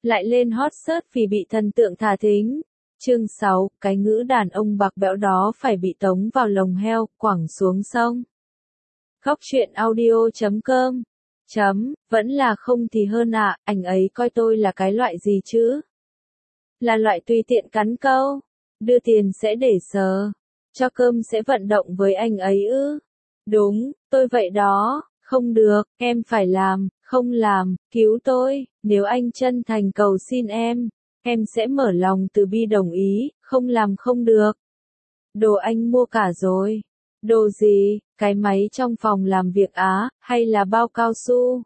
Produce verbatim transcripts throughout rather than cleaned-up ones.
lại lên hot search vì bị thần tượng thả thính. Chương sáu, cái ngữ đàn ông bạc bẽo đó phải bị tống vào lồng heo, quẳng xuống sông. Góc truyện audio chấm com. Chấm, vẫn là không thì hơn ạ, à, anh ấy coi tôi là cái loại gì chứ? Là loại tùy tiện cắn câu, đưa tiền sẽ để sờ, cho cơm sẽ vận động với anh ấy ư? Đúng, tôi vậy đó, không được, em phải làm, không làm, cứu tôi, nếu anh chân thành cầu xin em, em sẽ mở lòng từ bi đồng ý, không làm không được. Đồ anh mua cả rồi. Đồ gì, cái máy trong phòng làm việc á, hay là bao cao su?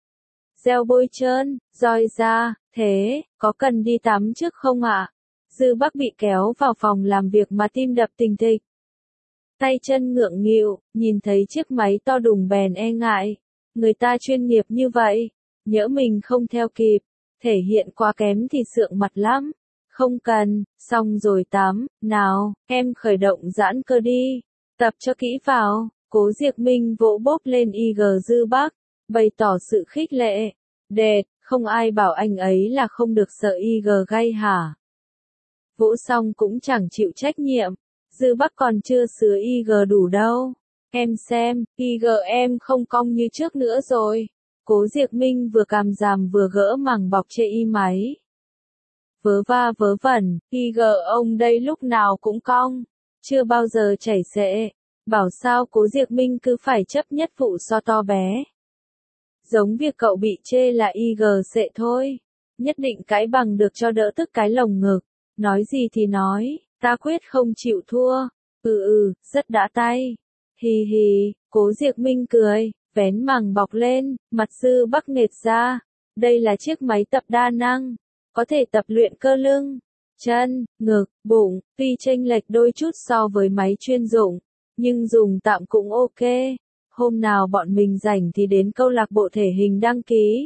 Gel bôi trơn, roi da, thế, có cần đi tắm trước không ạ? Dư Bắc bị kéo vào phòng làm việc mà tim đập thình thịch. Tay chân ngượng nghịu, nhìn thấy chiếc máy to đùng bèn e ngại. Người ta chuyên nghiệp như vậy, nhỡ mình không theo kịp, thể hiện quá kém thì sượng mặt lắm. Không cần, xong rồi tắm, nào, em khởi động giãn cơ đi, tập cho kỹ vào. Cố Diệc Minh vỗ bốp lên i giê Dư Bắc, bày tỏ sự khích lệ. Đệt, không ai bảo anh ấy là không được sợ i giê gay hả? Vỗ xong cũng chẳng chịu trách nhiệm. Dư Bắc còn chưa sửa i giê đủ đâu. Em xem, i giê em không cong như trước nữa rồi. Cố Diệc Minh vừa càm ràm vừa gỡ màng bọc chê y máy. Vớ va vớ vẩn, i giê ông đây lúc nào cũng cong, chưa bao giờ chảy xệ. Bảo sao Cố Diệc Minh cứ phải chấp nhất vụ so to bé. Giống việc cậu bị chê là i giê xệ thôi. Nhất định cãi bằng được cho đỡ tức cái lồng ngực. Nói gì thì nói, ta quyết không chịu thua. Ừ ừ, rất đã tay. Hì hì, Cố Diệc Minh cười, vén màng bọc lên, mặt Dư Bắc nghệt ra. Đây là chiếc máy tập đa năng, có thể tập luyện cơ lưng, chân, ngực, bụng, tuy chênh lệch đôi chút so với máy chuyên dụng, nhưng dùng tạm cũng ok. Hôm nào bọn mình rảnh thì đến câu lạc bộ thể hình đăng ký.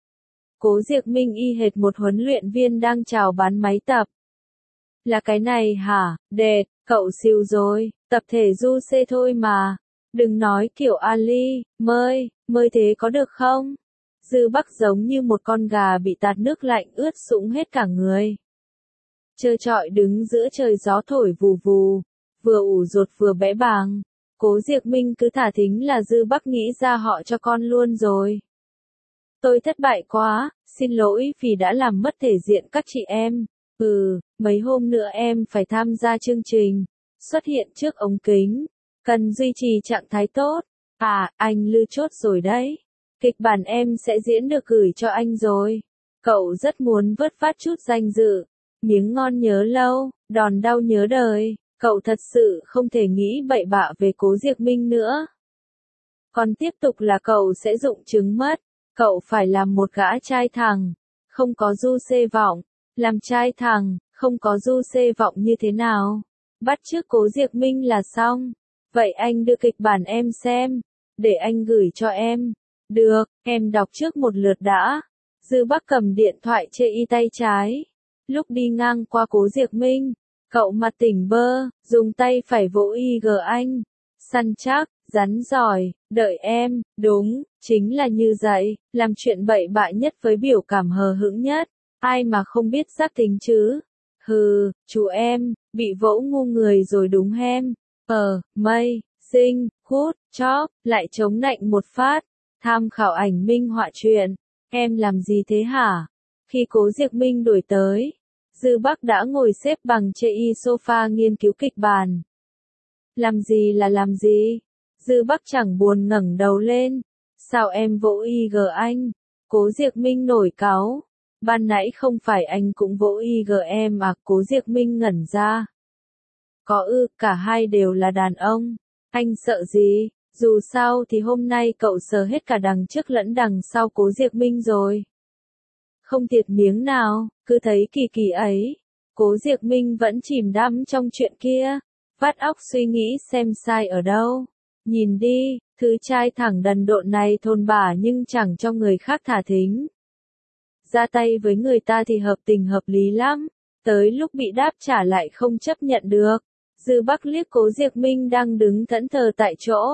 Cố Diệc Minh y hệt một huấn luyện viên đang chào bán máy tập. Là cái này hả, đệt, cậu xìu rồi, tập thể du xê thôi mà. Đừng nói kiểu Ali, mơi, mơi thế có được không? Dư Bắc giống như một con gà bị tạt nước lạnh ướt sũng hết cả người. Trơ trọi đứng giữa trời gió thổi vù vù, vừa ủ rột vừa bẽ bàng. Cố Diệc Minh cứ thả thính là Dư Bắc nghĩ ra họ cho con luôn rồi. Tôi thất bại quá, xin lỗi vì đã làm mất thể diện các chị em. Ừ, mấy hôm nữa em phải tham gia chương trình, xuất hiện trước ống kính, cần duy trì trạng thái tốt. À, anh lư chốt rồi đấy. Kịch bản em sẽ diễn được gửi cho anh rồi. Cậu rất muốn vớt vát chút danh dự. Miếng ngon nhớ lâu, đòn đau nhớ đời. Cậu thật sự không thể nghĩ bậy bạ về Cố Diệc Minh nữa. Còn tiếp tục là cậu sẽ rụng trứng mất. Cậu phải làm một gã trai thẳng, không có du xê vọng. Làm trai thẳng, không có du xê vọng như thế nào? Bắt chước Cố Diệc Minh là xong. Vậy anh đưa kịch bản em xem, để anh gửi cho em. Được, em đọc trước một lượt đã. Dư Bắc cầm điện thoại chê y tay trái. Lúc đi ngang qua Cố Diệc Minh, cậu mặt tỉnh bơ, dùng tay phải vỗ i giê anh. Săn chắc, rắn giỏi, đợi em, đúng, chính là như vậy, làm chuyện bậy bạ nhất với biểu cảm hờ hững nhất. Ai mà không biết giác tính chứ? Hừ, chú em, bị vỗ ngu người rồi đúng hem. Ờ, mây, xinh, hút, chóp, lại chống nạnh một phát. Tham khảo ảnh minh họa truyện. Em làm gì thế hả? Khi Cố Diệc Minh đuổi tới, Dư Bắc đã ngồi xếp bằng chê y sofa nghiên cứu kịch bản. Làm gì là làm gì? Dư Bắc chẳng buồn ngẩng đầu lên. Sao em vỗ i giê anh? Cố Diệc Minh nổi cáu. Ban nãy không phải anh cũng vỗ i giê em à? Cố Diệc Minh ngẩn ra. Có ư, cả hai đều là đàn ông. Anh sợ gì? Dù sao thì hôm nay cậu sờ hết cả đằng trước lẫn đằng sau Cố Diệc Minh rồi. Không tiệt miếng nào, cứ thấy kỳ kỳ ấy. Cố Diệc Minh vẫn chìm đắm trong chuyện kia. Vắt óc suy nghĩ xem sai ở đâu. Nhìn đi, thứ trai thẳng đần độn này thôn bả nhưng chẳng cho người khác thả thính. Ra tay với người ta thì hợp tình hợp lý lắm. Tới lúc bị đáp trả lại không chấp nhận được. Dư Bắc liếc Cố Diệc Minh đang đứng thẫn thờ tại chỗ.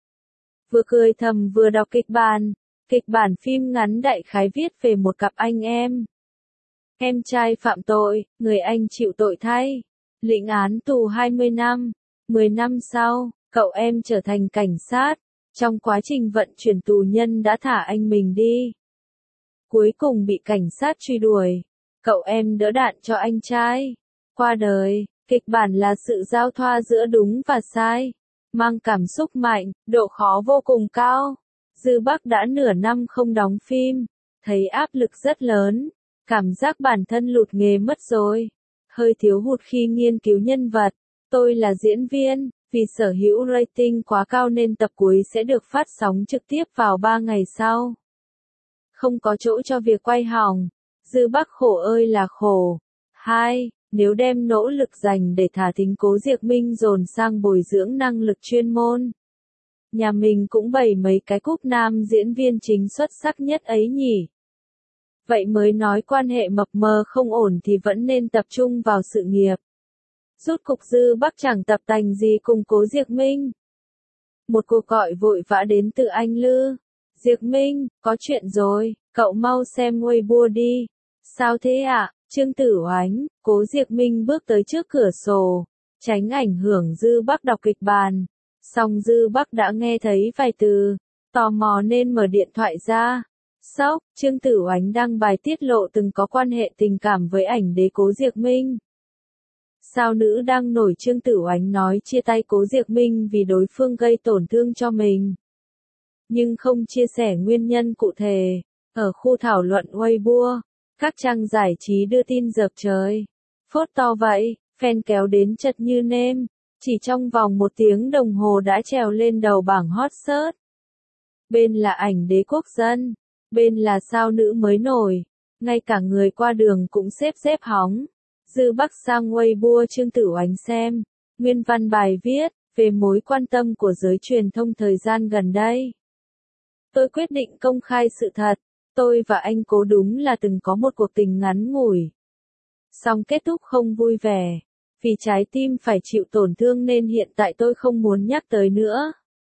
Vừa cười thầm vừa đọc kịch bản. Kịch bản phim ngắn đại khái viết về một cặp anh em. Em trai phạm tội, người anh chịu tội thay. Lĩnh án tù hai mươi năm. mười năm sau, cậu em trở thành cảnh sát. Trong quá trình vận chuyển tù nhân đã thả anh mình đi. Cuối cùng bị cảnh sát truy đuổi. Cậu em đỡ đạn cho anh trai. Qua đời, kịch bản là sự giao thoa giữa đúng và sai. Mang cảm xúc mạnh, độ khó vô cùng cao. Dư Bắc đã nửa năm không đóng phim. Thấy áp lực rất lớn. Cảm giác bản thân lụt nghề mất rồi. Hơi thiếu hụt khi nghiên cứu nhân vật. Tôi là diễn viên. Vì sở hữu rating quá cao nên tập cuối sẽ được phát sóng trực tiếp vào ba ngày sau. Không có chỗ cho việc quay hỏng. Dư Bắc khổ ơi là khổ. hai. Nếu đem nỗ lực dành để thả thính Cố Diệc Minh dồn sang bồi dưỡng năng lực chuyên môn. Nhà mình cũng bày mấy cái cúp nam diễn viên chính xuất sắc nhất ấy nhỉ. Vậy mới nói quan hệ mập mờ không ổn thì vẫn nên tập trung vào sự nghiệp. Rút cục Dư Bắc chẳng tập tành gì cùng Cố Diệc Minh. Một cuộc gọi vội vã đến từ anh Lư. Diệc Minh, có chuyện rồi, cậu mau xem Weibo đi. Sao thế ạ? À? Trương Tử Oánh, Cố Diệc Minh bước tới trước cửa sổ, tránh ảnh hưởng Dư Bắc đọc kịch bản. Song Dư Bắc đã nghe thấy vài từ, tò mò nên mở điện thoại ra. Sốc, Trương Tử Oánh đăng bài tiết lộ từng có quan hệ tình cảm với ảnh đế Cố Diệc Minh. Sao nữ đang nổi Trương Tử Oánh nói chia tay Cố Diệc Minh vì đối phương gây tổn thương cho mình. Nhưng không chia sẻ nguyên nhân cụ thể. Ở khu thảo luận Weibo, các trang giải trí đưa tin dợp trời. Phốt to vậy, fan kéo đến chật như nêm. Chỉ trong vòng một tiếng đồng hồ đã trèo lên đầu bảng hot search. Bên là ảnh đế quốc dân, bên là sao nữ mới nổi. Ngay cả người qua đường cũng xếp xếp hóng. Dư Bắc sang Weibo Trương Tử Oánh xem. Nguyên văn bài viết, về mối quan tâm của giới truyền thông thời gian gần đây. Tôi quyết định công khai sự thật. Tôi và anh Cố đúng là từng có một cuộc tình ngắn ngủi. Song kết thúc không vui vẻ. Vì trái tim phải chịu tổn thương nên hiện tại tôi không muốn nhắc tới nữa.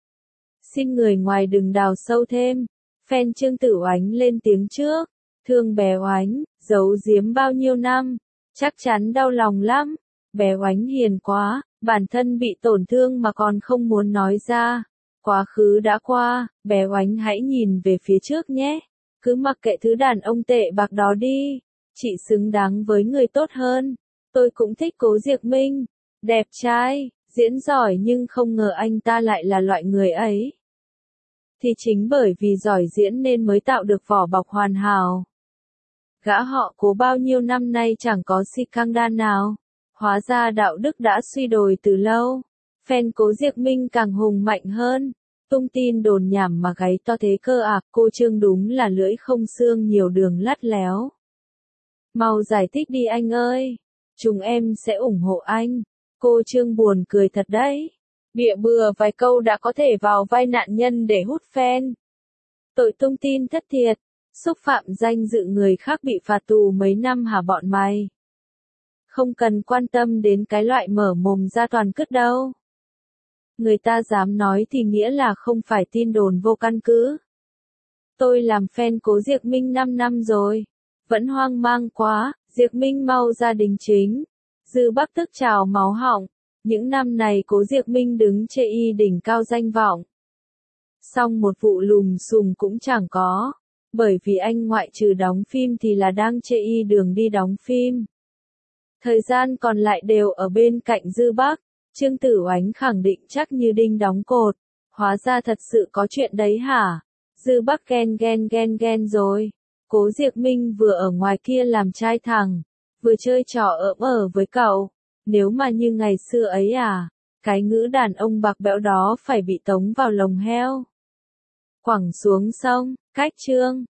Xin người ngoài đừng đào sâu thêm. Fan Trương Tử Oánh lên tiếng trước. Thương bé Oánh, giấu giếm bao nhiêu năm. Chắc chắn đau lòng lắm. Bé Oánh hiền quá, bản thân bị tổn thương mà còn không muốn nói ra. Quá khứ đã qua, bé Oánh hãy nhìn về phía trước nhé. Cứ mặc kệ thứ đàn ông tệ bạc đó đi. Chị xứng đáng với người tốt hơn. Tôi cũng thích Cố Diệc Minh. Đẹp trai, diễn giỏi nhưng không ngờ anh ta lại là loại người ấy. Thì chính bởi vì giỏi diễn nên mới tạo được vỏ bọc hoàn hảo. Gã họ Cố bao nhiêu năm nay chẳng có scandal nào. Hóa ra đạo đức đã suy đồi từ lâu. Fan Cố Diệc Minh càng hùng mạnh hơn. Tung tin đồn nhảm mà gáy to thế cơ à, cô Trương đúng là lưỡi không xương nhiều đường lắt léo. Mau giải thích đi anh ơi. Chúng em sẽ ủng hộ anh. Cô Trương buồn cười thật đấy. Bịa bừa vài câu đã có thể vào vai nạn nhân để hút fan. Tội tung tin thất thiệt. Xúc phạm danh dự người khác bị phạt tù mấy năm hả bọn mày? Không cần quan tâm đến cái loại mở mồm ra toàn cứt đâu. Người ta dám nói thì nghĩa là không phải tin đồn vô căn cứ. Tôi làm fan Cố Diệc Minh năm năm rồi. Vẫn hoang mang quá, Diệc Minh mau ra đính chính. Dư Bắc tức trào máu họng. Những năm này Cố Diệc Minh đứng chê y đỉnh cao danh vọng. Song một vụ lùm xùm cũng chẳng có. Bởi vì anh ngoại trừ đóng phim thì là đang chê y đường đi đóng phim. Thời gian còn lại đều ở bên cạnh Dư Bắc. Trương Tử Oánh khẳng định chắc như đinh đóng cột. Hóa ra thật sự có chuyện đấy hả? Dư Bắc ghen ghen ghen ghen rồi. Cố Diệc Minh vừa ở ngoài kia làm trai thẳng. Vừa chơi trò ỡm ở với cậu. Nếu mà như ngày xưa ấy à. Cái ngữ đàn ông bạc bẽo đó phải bị tống vào lồng heo. Quẳng xuống sông, cách Trương.